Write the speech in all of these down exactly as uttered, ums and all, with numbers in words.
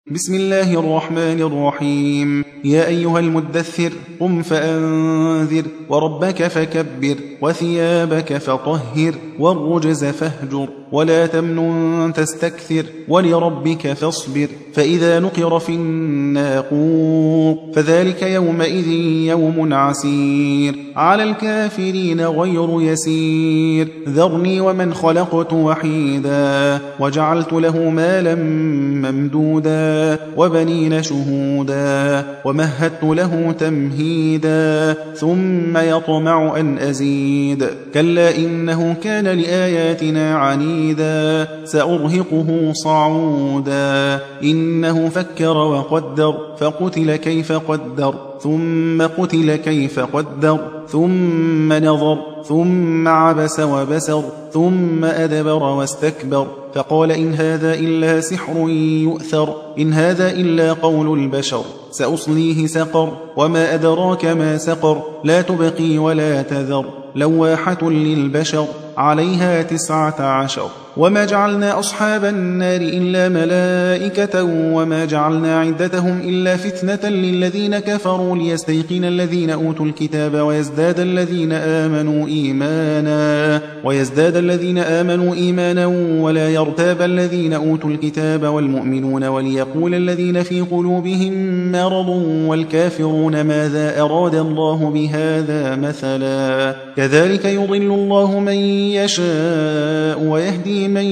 بسم الله الرحمن الرحيم. يا أيها المدثر قم فأنذر وربك فكبر وثيابك فطهر والرجز فاهجر ولا تمنن تستكثر ولربك فاصبر فإذا نقر في الناقور فذلك يومئذ يوم عسير على الكافرين غير يسير ذرني ومن خلقت وحيدا وجعلت له مالا ممدودا وبنين شهودا ومهدت له تمهيدا ثم يطمع أن أزيد كلا إنه كان لآياتنا عنيدا سأرهقه صعودا إنه فكر وقدر فقتل كيف قدر ثم قتل كيف قدر ثم نظر ثم عبس وبسر ثم أدبر واستكبر فقال إن هذا إلا سحر يؤثر إن هذا إلا قول البشر سأصليه سقر وما أدراك ما سقر لا تبقي ولا تذر لواحة للبشر عليها تسعة عشر وما جعلنا أصحاب النار إلا ملائكة وما جعلنا عدتهم إلا فتنة للذين كفروا ليستيقن الذين أوتوا الكتاب ويزداد الذين آمنوا إيمانا ويزداد الذين آمنوا إيمانا ولا يرتاب الذين أوتوا الكتاب والمؤمنون وليقول الذين في قلوبهم مرض والكافرون ماذا أراد الله بهذا مثلا كذلك يضل الله من يشاء ويهدي من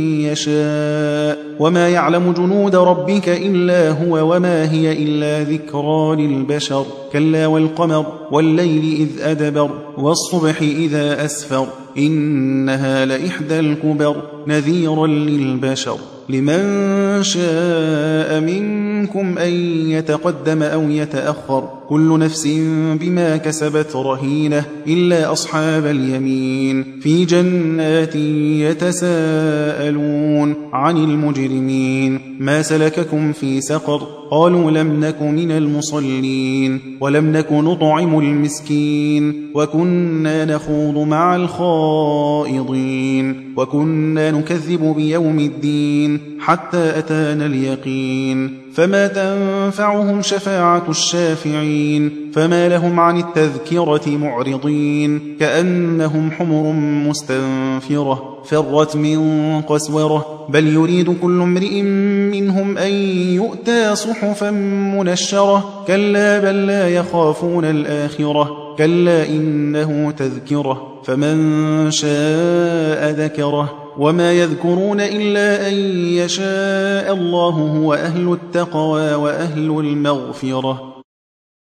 يشاء وما يعلم جنود ربك إلا هو وما هي إلا ذكرى للبشر كلا والقمر والليل إذ أدبر والصبح إذا أسفر إنها لإحدى الكبر نذيرا للبشر لمن شاء منكم أن يتقدم أو يتأخر كل نفس بما كسبت رهينة إلا أصحاب اليمين في جنات يتساءلون عن المجرمين ما سلككم في سقر قالوا لم نك من المصلين ولم نك نطعم المسكين وكنا نخوض مع الخائضين وكنا نكذب بيوم الدين حتى أتانا اليقين فما تنفعهم شفاعة الشافعين فما لهم عن التذكرة معرضين كأنهم حمر مستنفرة فرت من قسورة بل يريد كل امرئ منهم أن يؤتى صحفا منشرة كلا بل لا يخافون الآخرة كلا إنه تذكرة فمن شاء ذكره وما يذكرون إلا أن يشاء الله هو أهل التقوى وأهل المغفرة